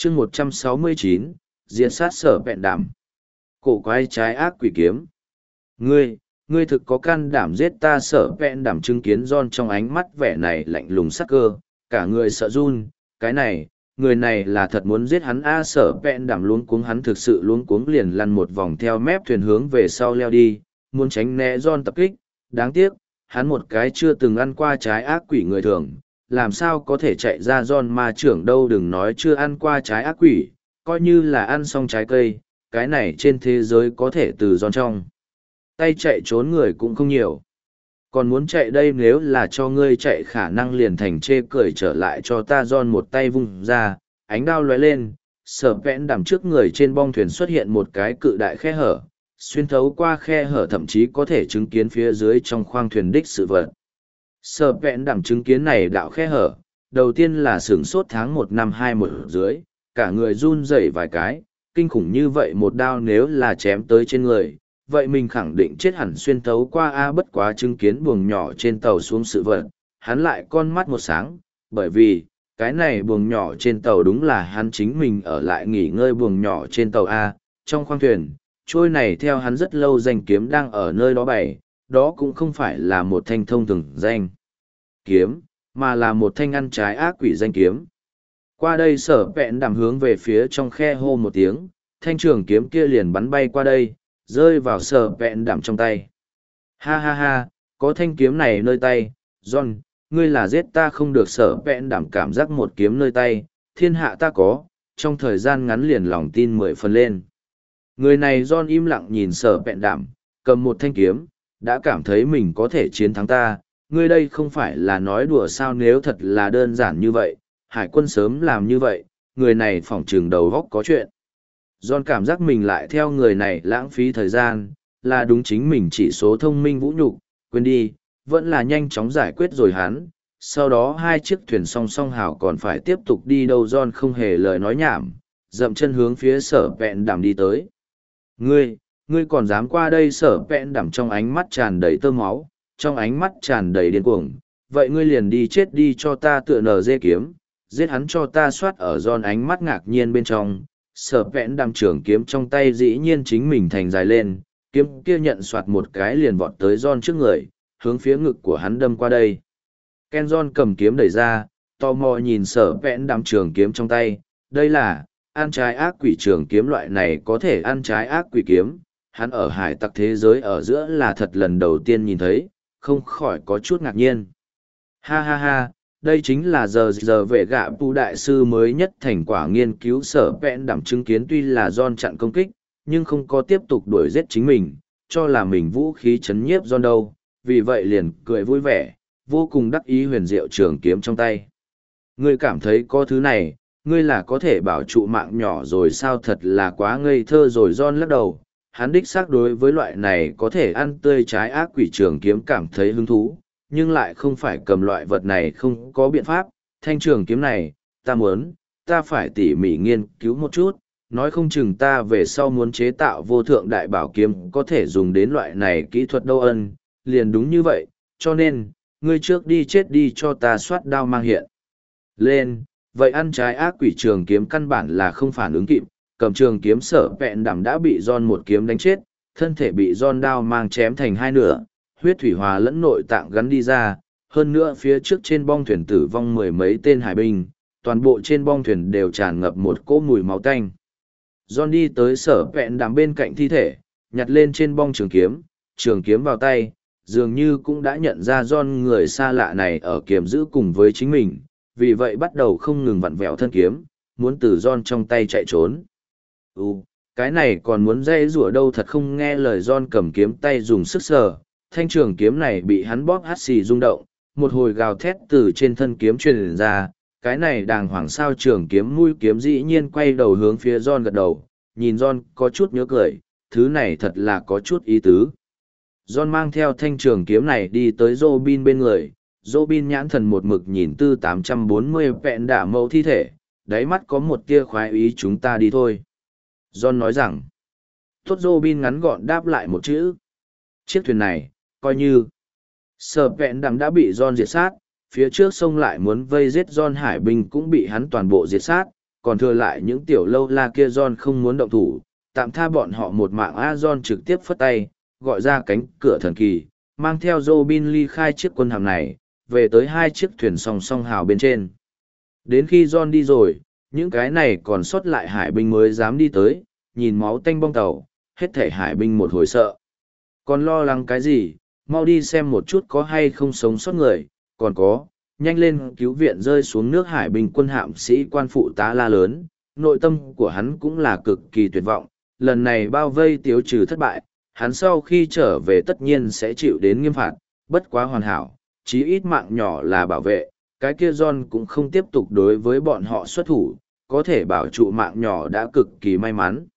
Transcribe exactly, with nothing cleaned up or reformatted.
chương một trăm sáu mươi chín, diện sát sở vẹn đảm. Cổ quái trái ác quỷ kiếm. Ngươi, ngươi thực có can đảm giết ta sở vẹn đảm, chứng kiến John trong ánh mắt vẻ này lạnh lùng sắc cơ, cả người sợ run, cái này, người này là thật muốn giết hắn a. Sở vẹn đảm luống cuống, hắn thực sự luống cuống liền lăn một vòng theo mép thuyền hướng về sau leo đi, muốn tránh né John tập kích, đáng tiếc, hắn một cái chưa từng ăn qua trái ác quỷ người thường, làm sao có thể chạy ra John ma trưởng đâu, đừng nói chưa ăn qua trái ác quỷ, coi như là ăn xong trái cây, cái này trên thế giới có thể từ John trong tay chạy trốn người cũng không nhiều. Còn muốn chạy đây, nếu là cho ngươi chạy khả năng liền thành chê cười, trở lại cho ta. John một tay vung ra, ánh đao lóe lên, sở vẽn đảm trước người trên bong thuyền xuất hiện một cái cự đại khe hở, xuyên thấu qua khe hở thậm chí có thể chứng kiến phía dưới trong khoang thuyền đích sự vật. Sở vẹn đảm chứng kiến này đạo khe hở, đầu tiên là sửng sốt, tháng một năm hai một dưới, cả người run rẩy vài cái, kinh khủng như vậy một đao nếu là chém tới trên người, vậy mình khẳng định chết hẳn xuyên thấu qua a. Bất quá chứng kiến buồng nhỏ trên tàu xuống sự vật, hắn lại con mắt một sáng, bởi vì, cái này buồng nhỏ trên tàu đúng là hắn chính mình ở lại nghỉ ngơi buồng nhỏ trên tàu a. Trong khoang thuyền, trôi này theo hắn rất lâu danh kiếm đang ở nơi đó bày, đó cũng không phải là một thanh thông thường danh kiếm, mà là một thanh ăn trái ác quỷ danh kiếm. Qua đây sở vẹn đảm hướng về phía trong khe hô một tiếng, thanh trường kiếm kia liền bắn bay qua đây, rơi vào sở vẹn đảm trong tay. Ha ha ha, có thanh kiếm này nơi tay, John, ngươi là giết ta không được. Sở vẹn đảm cảm giác một kiếm nơi tay, thiên hạ ta có, trong thời gian ngắn liền lòng tin mười phần lên. Người này John im lặng nhìn sở vẹn đảm, cầm một thanh kiếm, đã cảm thấy mình có thể chiến thắng ta. Ngươi đây không phải là nói đùa sao? Nếu thật là đơn giản như vậy, hải quân sớm làm như vậy, người này phỏng trường đầu góc có chuyện. John cảm giác mình lại theo người này lãng phí thời gian, là đúng chính mình chỉ số thông minh vũ nhục, quên đi, vẫn là nhanh chóng giải quyết rồi hắn. Sau đó hai chiếc thuyền song song hảo còn phải tiếp tục đi đâu. John không hề lời nói nhảm, dậm chân hướng phía sở vẹn đảm đi tới. Ngươi, ngươi còn dám qua đây? Sở vẹn đảm trong ánh mắt tràn đầy tơ máu, trong ánh mắt tràn đầy điên cuồng. Vậy ngươi liền đi chết đi cho ta, tựa nở dê kiếm, giết hắn cho ta. Soát ở John ánh mắt ngạc nhiên bên trong, sở vẹn đảm trường kiếm trong tay dĩ nhiên chính mình thành dài lên, kiếm kia nhận soạt một cái liền vọt tới John trước người, hướng phía ngực của hắn đâm qua đây. Ken John cầm kiếm đẩy ra, tò mò nhìn sở vẹn đảm trường kiếm trong tay, đây là ăn trái ác quỷ trường kiếm. Loại này có thể ăn trái ác quỷ kiếm, hắn ở hải tặc thế giới ở giữa là thật lần đầu tiên nhìn thấy, không khỏi có chút ngạc nhiên. Ha ha ha, đây chính là giờ giờ vệ gạ pu đại sư mới nhất thành quả nghiên cứu. Sở vẹn đảm chứng kiến tuy là John chặn công kích, nhưng không có tiếp tục đuổi giết chính mình, cho là mình vũ khí chấn nhiếp John đâu, vì vậy liền cười vui vẻ, vô cùng đắc ý huyền diệu trường kiếm trong tay. Ngươi cảm thấy có thứ này, ngươi là có thể bảo trụ mạng nhỏ rồi sao? Thật là quá ngây thơ rồi. John lắc đầu, hắn đích xác đối với loại này có thể ăn tươi trái ác quỷ trường kiếm cảm thấy hứng thú, nhưng lại không phải cầm loại vật này không có biện pháp. Thanh trường kiếm này, ta muốn, ta phải tỉ mỉ nghiên cứu một chút, nói không chừng ta về sau muốn chế tạo vô thượng đại bảo kiếm có thể dùng đến loại này kỹ thuật đâu. Ân, liền đúng như vậy, cho nên, ngươi trước đi chết đi cho ta. Soát đao mang hiện lên, vậy ăn trái ác quỷ trường kiếm căn bản là không phản ứng kịp, cầm trường kiếm sở vẹn đảm đã bị John một kiếm đánh chết, thân thể bị John đao mang chém thành hai nửa, huyết thủy hòa lẫn nội tạng gắn đi ra. Hơn nữa phía trước trên bong thuyền tử vong mười mấy tên hải binh, toàn bộ trên bong thuyền đều tràn ngập một cỗ mùi máu tanh. John đi tới sở vẹn đảm bên cạnh thi thể, nhặt lên trên bong trường kiếm, trường kiếm vào tay, dường như cũng đã nhận ra John người xa lạ này ở kiềm giữ cùng với chính mình, vì vậy bắt đầu không ngừng vặn vẹo thân kiếm, muốn từ John trong tay chạy trốn. Ừ, cái này còn muốn dây rủa đâu, thật không nghe lời. John cầm kiếm tay dùng sức sờ, thanh trường kiếm này bị hắn bóp hắt xì rung động, một hồi gào thét từ trên thân kiếm truyền ra. Cái này đàng hoàng sao? Trường kiếm mũi kiếm dĩ nhiên quay đầu hướng phía John gật đầu, nhìn John có chút nhớ cười, thứ này thật là có chút ý tứ. John mang theo thanh trường kiếm này đi tới Robin bên người, Robin nhãn thần một mực nhìn tư tám trăm bốn mươi vẹn đả mẫu thi thể, đáy mắt có một tia khoái ý. Chúng ta đi thôi. John nói rằng. Tốt. Robin ngắn gọn đáp lại một chữ. Chiếc thuyền này, coi như sở vẹn đảm đã bị John diệt sát, phía trước sông lại muốn vây giết John hải binh cũng bị hắn toàn bộ diệt sát, còn thừa lại những tiểu lâu la kia John không muốn động thủ, tạm tha bọn họ một mạng. A John trực tiếp phất tay, gọi ra cánh cửa thần kỳ, mang theo Robin ly khai chiếc quân hàm này, về tới hai chiếc thuyền song song hào bên trên. Đến khi John đi rồi, những cái này còn sót lại hải binh mới dám đi tới, nhìn máu tanh bong tàu, hết thảy hải binh một hồi sợ. Còn lo lắng cái gì, mau đi xem một chút có hay không sống sót người, còn có, nhanh lên cứu viện rơi xuống nước. Hải binh quân hạm sĩ quan phụ tá la lớn, nội tâm của hắn cũng là cực kỳ tuyệt vọng, lần này bao vây tiêu trừ thất bại, hắn sau khi trở về tất nhiên sẽ chịu đến nghiêm phạt, bất quá hoàn hảo, chí ít mạng nhỏ là bảo vệ, cái kia John cũng không tiếp tục đối với bọn họ xuất thủ, có thể bảo trụ mạng nhỏ đã cực kỳ may mắn.